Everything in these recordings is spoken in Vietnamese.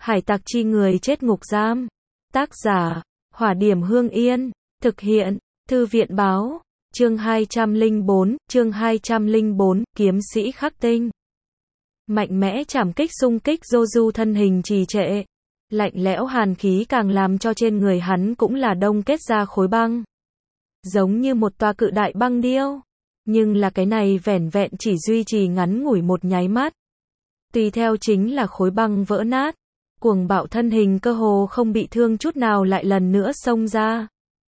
Hải tặc chi người chết ngục giam. Tác giả, Hỏa Điểm Hương Yên. Thực hiện, Thư viện báo. Chương 204, Kiếm sĩ khắc tinh. Mạnh mẽ chảm kích xung kích Joju thân hình trì trệ. Lạnh lẽo hàn khí càng làm cho trên người hắn cũng là đông kết ra khối băng. Giống như một tòa cự đại băng điêu. Nhưng là cái này vẻn vẹn chỉ duy trì ngắn ngủi một nháy mắt. Tùy theo chính là khối băng vỡ nát. Cuồng bạo thân hình cơ hồ không bị thương chút nào lại lần nữa xông ra.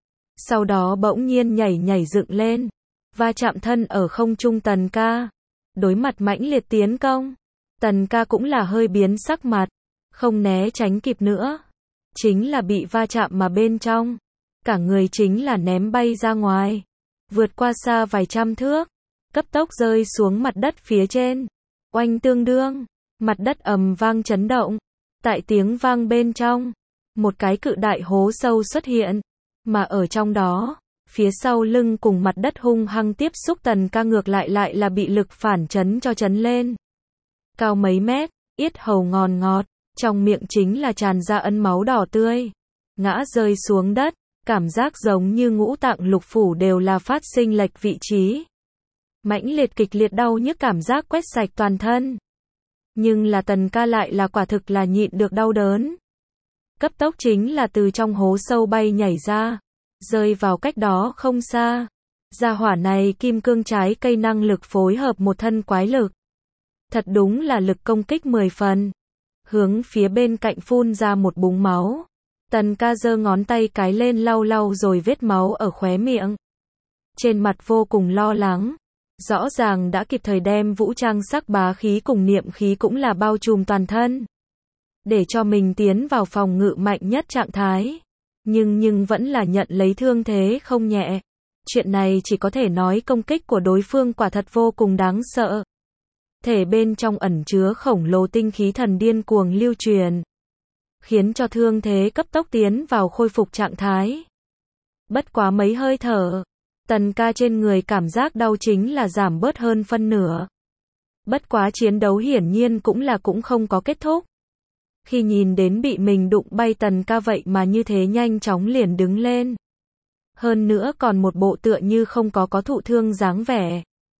Sau đó bỗng nhiên nhảy dựng lên. Va chạm thân ở không trung Tần Ca. Đối mặt mãnh liệt tiến công. Tần Ca cũng là hơi biến sắc mặt. Không né tránh kịp nữa. Chính là bị va chạm mà bên trong. Cả người chính là ném bay ra ngoài. Vượt qua xa vài trăm thước. Cấp tốc rơi xuống mặt đất phía trên. Oanh tương đương. Mặt đất ầm vang chấn động. Tại tiếng vang bên trong. Một cái cự đại hố sâu xuất hiện. Mà ở trong đó. Phía sau lưng cùng mặt đất hung hăng tiếp xúc Tần Ca ngược lại là bị lực phản chấn cho chấn lên. Cao mấy mét. Yết hầu ngòn ngọt. Trong miệng chính là tràn ra ân máu đỏ tươi. Ngã rơi xuống đất. Cảm giác giống như ngũ tạng lục phủ đều là phát sinh lệch vị trí. Mãnh liệt kịch liệt đau nhức cảm giác quét sạch toàn thân. Nhưng là Tần Ca lại là quả thực là nhịn được đau đớn. Cấp tốc chính là từ trong hố sâu bay nhảy ra. Rơi vào cách đó không xa. Gia hỏa này kim cương trái cây năng lực phối hợp một thân quái lực. Thật đúng là lực công kích 10 phần. Hướng phía bên cạnh phun ra một búng máu. Tần Ca giơ ngón tay cái lên lau rồi vết máu ở khóe miệng. Trên mặt vô cùng lo lắng. Rõ ràng đã kịp thời đem vũ trang sắc bá khí cùng niệm khí cũng là bao trùm toàn thân. Để cho mình tiến vào phòng ngự mạnh nhất trạng thái. Nhưng vẫn là nhận lấy thương thế không nhẹ. Chuyện này chỉ có thể nói công kích của đối phương quả thật vô cùng đáng sợ. Thể bên trong ẩn chứa khổng lồ tinh khí thần điên cuồng lưu truyền. Khiến cho thương thế cấp tốc tiến vào khôi phục trạng thái. Bất quá mấy hơi thở. Tần Ca trên người cảm giác đau chính là giảm bớt hơn phân nửa. Bất quá chiến đấu hiển nhiên cũng không có kết thúc. Khi nhìn đến bị mình đụng bay Tần Ca vậy mà như thế nhanh chóng liền đứng lên. Hơn nữa còn một bộ tựa như không có thụ thương dáng vẻ.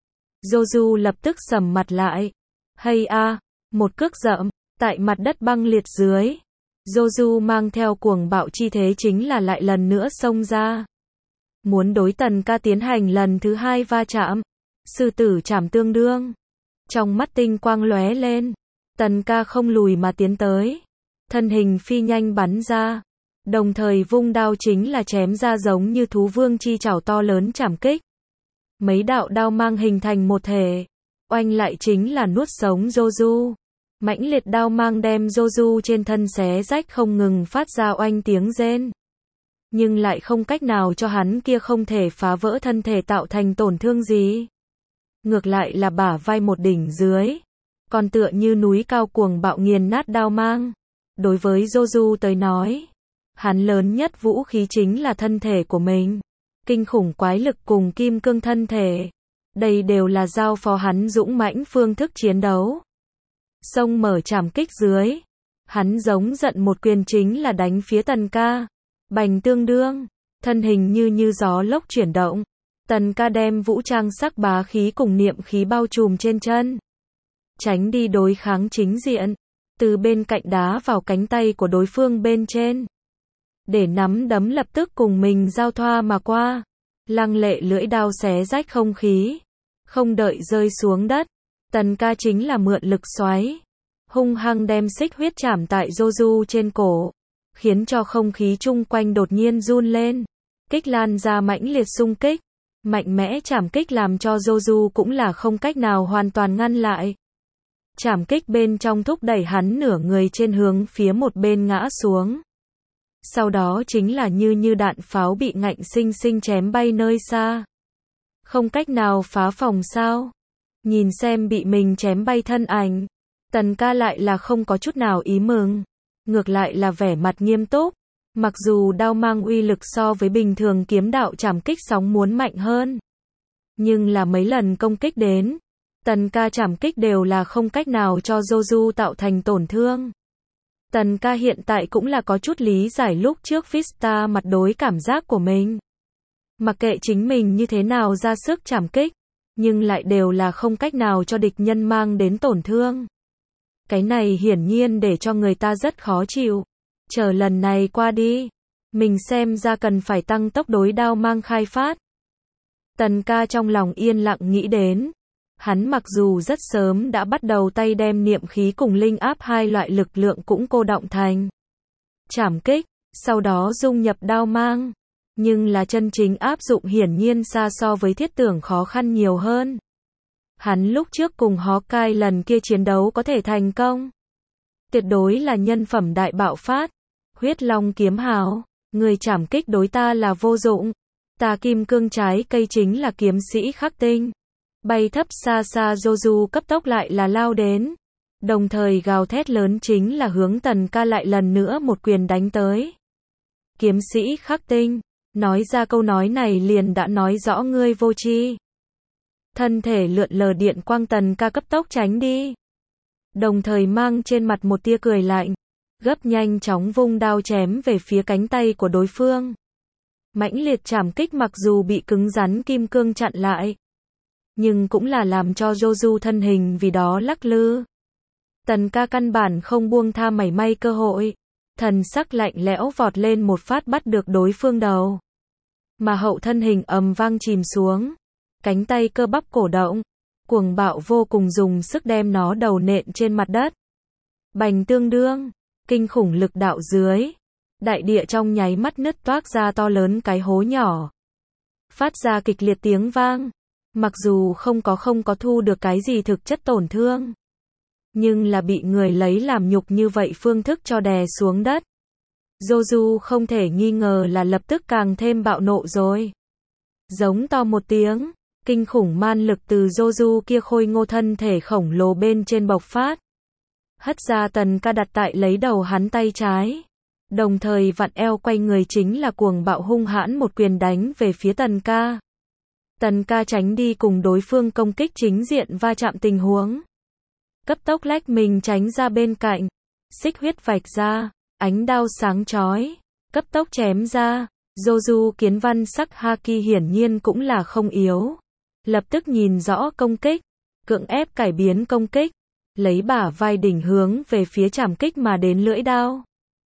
Joju lập tức sầm mặt lại. Hay a, một cước dậm, tại mặt đất băng liệt dưới. Joju mang theo cuồng bạo chi thế chính là lại lần nữa xông ra. Muốn đối Tần Ca tiến hành lần thứ hai va chạm. Sư tử chảm tương đương. Trong mắt tinh quang lóe lên. Tần Ca không lùi mà tiến tới. Thân hình phi nhanh bắn ra. Đồng thời vung đao chính là chém ra giống như thú vương chi chảo to lớn chảm kích. Mấy đạo đao mang hình thành một thể. Oanh lại chính là nuốt sống Joju. Mãnh liệt đao mang đem Joju trên thân xé rách không ngừng phát ra oanh tiếng rên. Nhưng lại không cách nào cho hắn kia không thể phá vỡ thân thể tạo thành tổn thương gì. Ngược lại là bả vai một đỉnh dưới. Còn tựa như núi cao cuồng bạo nghiền nát đao mang. Đối với Joju tới nói. Hắn lớn nhất vũ khí chính là thân thể của mình. Kinh khủng quái lực cùng kim cương thân thể. Đây đều là giao phó hắn dũng mãnh phương thức chiến đấu. Xông mở chảm kích dưới. Hắn giống giận một quyền chính là đánh phía Tần Ca. Bành tương đương. Thân hình như gió lốc chuyển động. Tần Ca đem vũ trang sắc bá khí cùng niệm khí bao trùm trên chân. Tránh đi đối kháng chính diện. Từ bên cạnh đá vào cánh tay của đối phương bên trên. Để nắm đấm lập tức cùng mình giao thoa mà qua. Lăng lệ lưỡi đao xé rách không khí. Không đợi rơi xuống đất. Tần Ca chính là mượn lực xoáy. Hung hăng đem xích huyết chảm tại Joju trên cổ. Khiến cho không khí chung quanh đột nhiên run lên. Kích lan ra mãnh liệt xung kích. Mạnh mẽ chảm kích làm cho Joju cũng là không cách nào hoàn toàn ngăn lại. Chảm kích bên trong thúc đẩy hắn nửa người trên hướng phía một bên ngã xuống. Sau đó chính là như đạn pháo bị ngạnh sinh sinh chém bay nơi xa. Không cách nào phá phòng sao? Nhìn xem bị mình chém bay thân ảnh. Tần Ca lại là không có chút nào ý mừng. Ngược lại là vẻ mặt nghiêm túc. Mặc dù đao mang uy lực so với bình thường kiếm đạo chảm kích sóng muốn mạnh hơn. Nhưng là mấy lần công kích đến. Tần Ca chảm kích đều là không cách nào cho Joju tạo thành tổn thương. Tần ca hiện tại cũng là có chút lý giải lúc trước Vista mặt đối cảm giác của mình. Mặc kệ chính mình như thế nào ra sức trảm kích, nhưng lại đều là không cách nào cho địch nhân mang đến tổn thương. Cái này hiển nhiên để cho người ta rất khó chịu. Chờ lần này qua đi, mình xem ra cần phải tăng tốc đối đao mang khai phát. Tần ca trong lòng yên lặng nghĩ đến. Hắn mặc dù rất sớm đã bắt đầu tay đem niệm khí cùng linh áp hai loại lực lượng cũng cô động thành trảm kích, sau đó dung nhập đao mang. Nhưng là chân chính áp dụng hiển nhiên xa so với thiết tưởng khó khăn nhiều hơn. Hắn lúc trước cùng Hawkeye lần kia chiến đấu có thể thành công. Tuyệt đối là nhân phẩm đại bạo phát. Huyết Long kiếm hào, người trảm kích đối ta là vô dụng. Ta kim cương trái cây chính là kiếm sĩ khắc tinh. Bay thấp xa xa Joju cấp tốc lại là lao đến. Đồng thời gào thét lớn chính là hướng Tần ca lại lần nữa một quyền đánh tới. Kiếm sĩ khắc tinh. Nói ra câu nói này liền đã nói rõ ngươi vô tri. Thân thể lượn lờ điện quang Tần ca cấp tốc tránh đi. Đồng thời mang trên mặt một tia cười lạnh. Gấp nhanh chóng vung đao chém về phía cánh tay của đối phương. Mãnh liệt trảm kích mặc dù bị cứng rắn kim cương chặn lại. Nhưng cũng là làm cho Joju thân hình vì đó lắc lư. Tần ca căn bản không buông tha mảy may cơ hội. Thần sắc lạnh lẽo vọt lên một phát bắt được đối phương đầu. Mà hậu thân hình ầm vang chìm xuống. Cánh tay cơ bắp cổ động. Cuồng bạo vô cùng dùng sức đem nó đầu nện trên mặt đất. Bành tương đương. Kinh khủng lực đạo dưới. Đại địa trong nháy mắt nứt toác ra to lớn cái hố nhỏ. Phát ra kịch liệt tiếng vang. Mặc dù không có thu được cái gì thực chất tổn thương. Nhưng là bị người lấy làm nhục như vậy phương thức cho đè xuống đất. Joju không thể nghi ngờ là lập tức càng thêm bạo nộ rồi. Giống to một tiếng, kinh khủng man lực từ Joju kia khôi ngô thân thể khổng lồ bên trên bộc phát. Hất ra Tần ca đặt tại lấy đầu hắn tay trái. Đồng thời vặn eo quay người chính là cuồng bạo hung hãn một quyền đánh về phía Tần ca. Tần ca tránh đi cùng đối phương công kích chính diện va chạm tình huống. Cấp tốc lách mình tránh ra bên cạnh. Xích huyết vạch ra. Ánh đao sáng chói, cấp tốc chém ra. Joju kiến văn sắc haki hiển nhiên cũng là không yếu. Lập tức nhìn rõ công kích, cưỡng ép cải biến công kích, lấy bả vai đỉnh hướng về phía trảm kích mà đến lưỡi đao.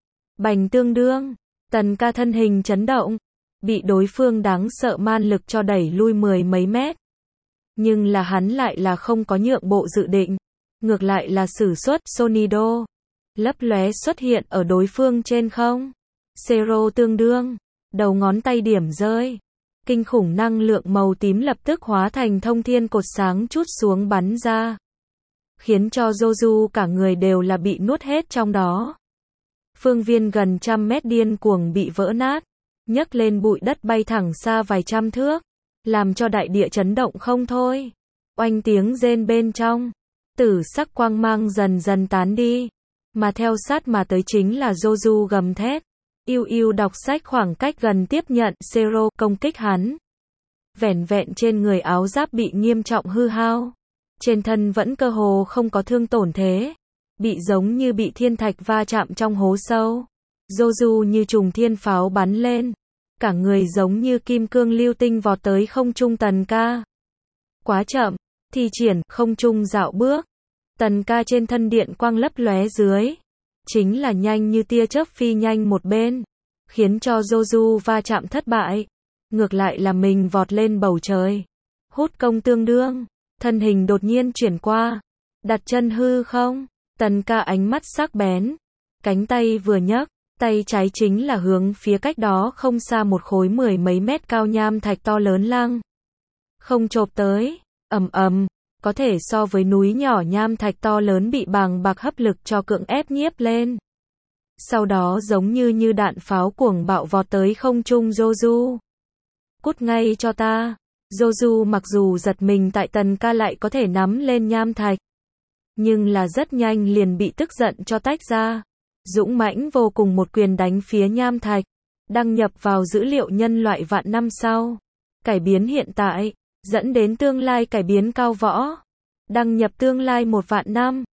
Bành tương đương, Tần ca thân hình chấn động, bị đối phương đáng sợ man lực cho đẩy lui mười mấy mét. Nhưng là hắn lại là không có nhượng bộ dự định, ngược lại là sử xuất Sonido. Lấp lóe xuất hiện ở đối phương trên không. Zero tương đương. Đầu ngón tay điểm rơi. Kinh khủng năng lượng màu tím lập tức hóa thành thông thiên cột sáng trút xuống bắn ra. Khiến cho Joju cả người đều là bị nuốt hết trong đó. Phương viên gần trăm mét điên cuồng bị vỡ nát. Nhấc lên bụi đất bay thẳng xa vài trăm thước. Làm cho đại địa chấn động không thôi. Oanh tiếng rên bên trong. Tử sắc quang mang dần dần tán đi. Mà theo sát mà tới chính là Joju gầm thét. Yêu yêu đọc sách khoảng cách gần tiếp nhận Zero công kích hắn. Vẻn vẹn trên người áo giáp bị nghiêm trọng hư hao. Trên thân vẫn cơ hồ không có thương tổn thế. Bị giống như bị thiên thạch va chạm trong hố sâu. Joju như trùng thiên pháo bắn lên. Cả người giống như kim cương lưu tinh vọt tới không trung Tần ca. Quá chậm, thi triển không trung dạo bước. Tần ca trên thân điện quang lấp lóe dưới. Chính là nhanh như tia chớp phi nhanh một bên. Khiến cho Joju va chạm thất bại. Ngược lại là mình vọt lên bầu trời. Hút công tương đương. Thân hình đột nhiên chuyển qua. Đặt chân hư không. Tần ca ánh mắt sắc bén. Cánh tay vừa nhấc. Tay trái chính là hướng phía cách đó không xa một khối mười mấy mét cao nham thạch to lớn lăng. Không chộp tới. Ầm ầm. Có thể so với núi nhỏ nham thạch to lớn bị bàng bạc hấp lực cho cưỡng ép nhiếp lên. Sau đó giống như đạn pháo cuồng bạo vọt tới không trung Joju. Cút ngay cho ta. Joju mặc dù giật mình tại Tần ca lại có thể nắm lên nham thạch. Nhưng là rất nhanh liền bị tức giận cho tách ra. Dũng mãnh vô cùng một quyền đánh phía nham thạch. Đăng nhập vào dữ liệu nhân loại vạn năm sau. Cải biến hiện tại. Dẫn đến tương lai cải biến cao võ. Đăng nhập tương lai 1 vạn năm.